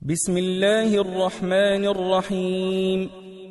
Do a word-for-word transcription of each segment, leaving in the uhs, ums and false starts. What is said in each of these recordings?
بسم الله الرحمن الرحيم.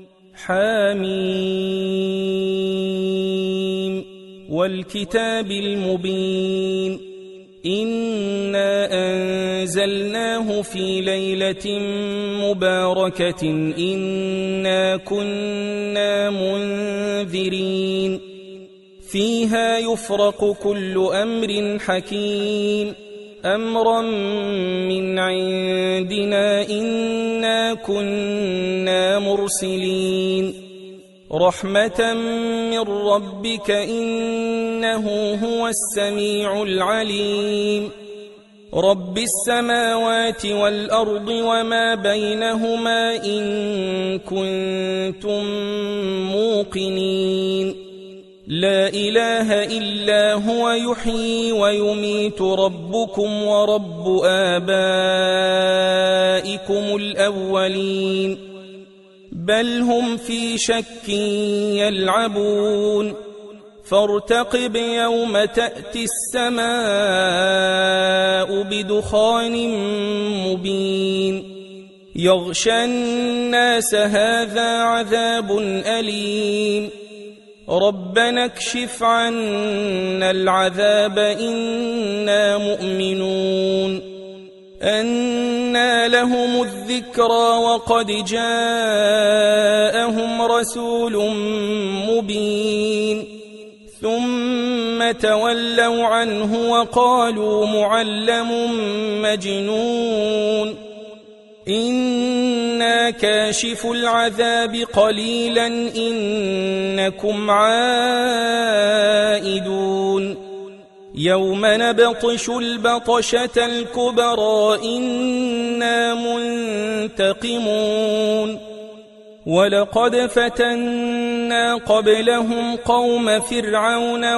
حاميم والكتاب المبين. إنا أنزلناه في ليلة مباركة إنا كنا منذرين فيها يفرق كل أمر حكيم أمرا من عندنا إنا كنا مرسلين رحمة من ربك إنه هو السميع العليم رب السماوات والأرض وما بينهما إن كنتم موقنين لا إله إلا هو يحيي ويميت ربكم ورب آبائكم الأولين بل هم في شك يلعبون فارتقب يوم تأتي السماء بدخان مبين يغشى الناس هذا عذاب أليم ربنا اكشف عنا العذاب إنا مؤمنون أنى لهم الذكرى وقد جاءهم رسول مبين ثم تولوا عنه وقالوا معلم مجنون إنا كاشف العذاب قليلا إنكم عائدون يوم نبطش البطشة الكبرى إنا منتقمون ولقد فتنا قبلهم قوم فرعون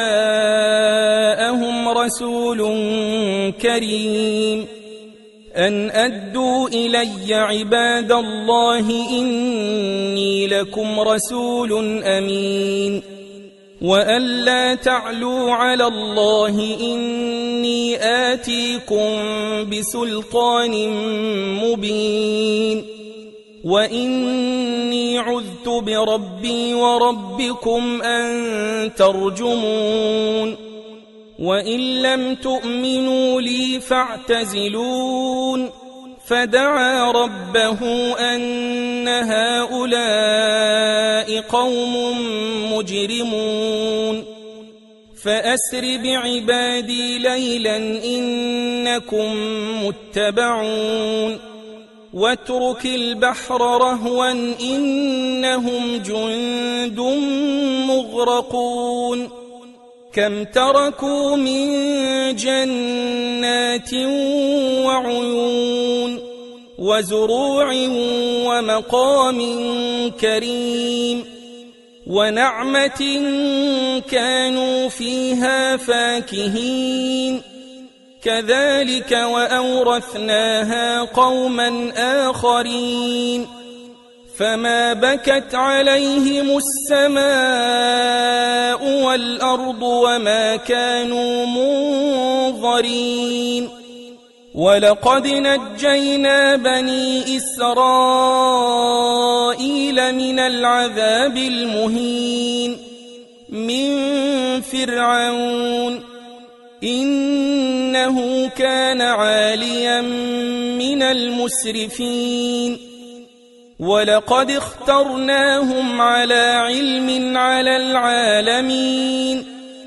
وجاءهم رسول كريم أن أدوا إلي عباد الله إني لكم رسول أمين وأن لا تعلوا على الله إني آتيكم بسلطان مبين وإني عذت بربي وربكم أن ترجمون وإن لم تؤمنوا لي فاعتزلون فدعا ربه أن هؤلاء قوم مجرمون فأسر بعبادي ليلا إنكم متبعون واترك البحر رهوا إنهم جند مغرقون كم تركوا من جنات وعيون وزروع ومقام كريم ونعمة كانوا فيها فاكهين كذلك وأورثناها قوما آخرين فما بكت عليهم السماء والأرض وما كانوا منظرين ولقد نجينا بني إسرائيل من العذاب المهين من فرعون إنه كان عاليا من المسرفين ولقد اخترناهم على علم على العالمين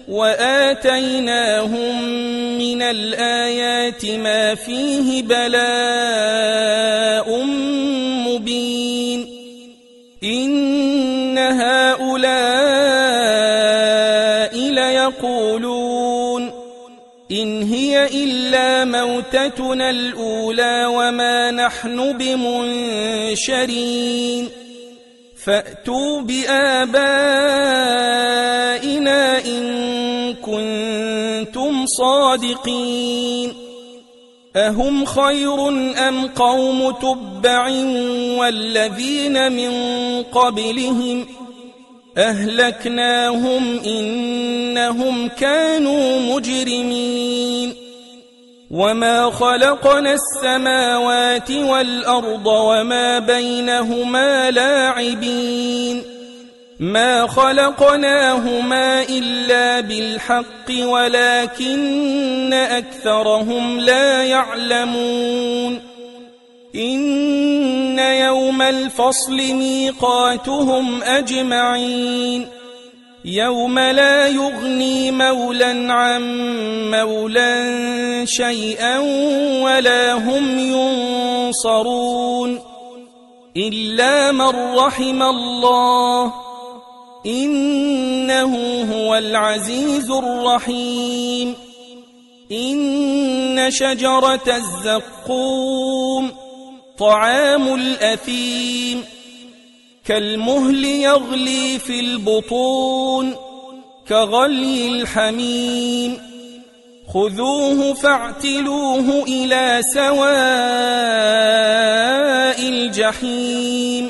وآتيناهم من الآيات ما فيه بلاء مبين إن هؤلاء ليقولون إن هي إلا موتتنا الأولى وما نحن بمنشرين فأتوا بآبائنا إن كنتم صادقين أهم خير أم قوم تبع والذين من قبلهم أهلكناهم إنهم كانوا مجرمين وما خلقنا السماوات والأرض وما بينهما لاعبين ما خلقناهما إلا بالحق ولكن أكثرهم لا يعلمون إن يوم الفصل ميقاتهم أجمعين يوم لا يغني مولى عن مولى شيئا ولا هم ينصرون إلا من رحم الله إنه هو العزيز الرحيم إن شجرة الزقوم طعام الأثيم كالمهل يغلي في البطون كغلي الحميم خذوه فاعتلوه إلى سواء الجحيم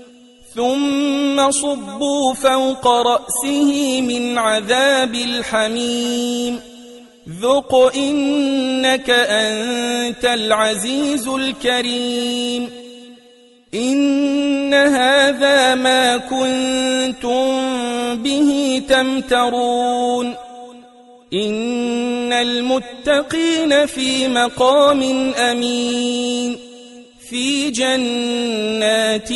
ثم صبوا فوق رأسه من عذاب الحميم ذق إنك أنت العزيز الكريم إن هذا ما كنتم به تمترون إن المتقين في مقام أمين في جنات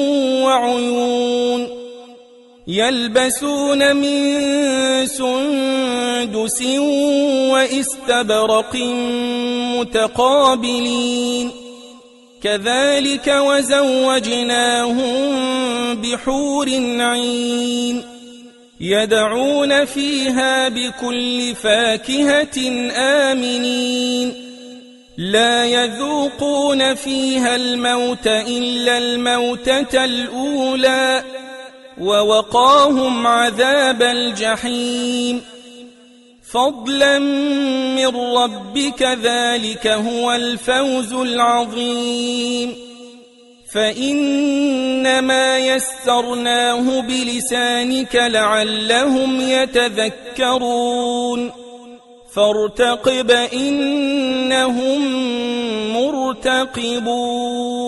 وعيون يلبسون من سندس وإستبرق متقابلين كذلك وزوجناهم بحور عين يدعون فيها بكل فاكهة آمنين لا يذوقون فيها الموت إلا الموتة الأولى ووقاهم عذاب الجحيم فضلا من ربك ذلك هو الفوز العظيم فإنما يسرناه بلسانك لعلهم يتذكرون فارتقب إنهم مرتقبون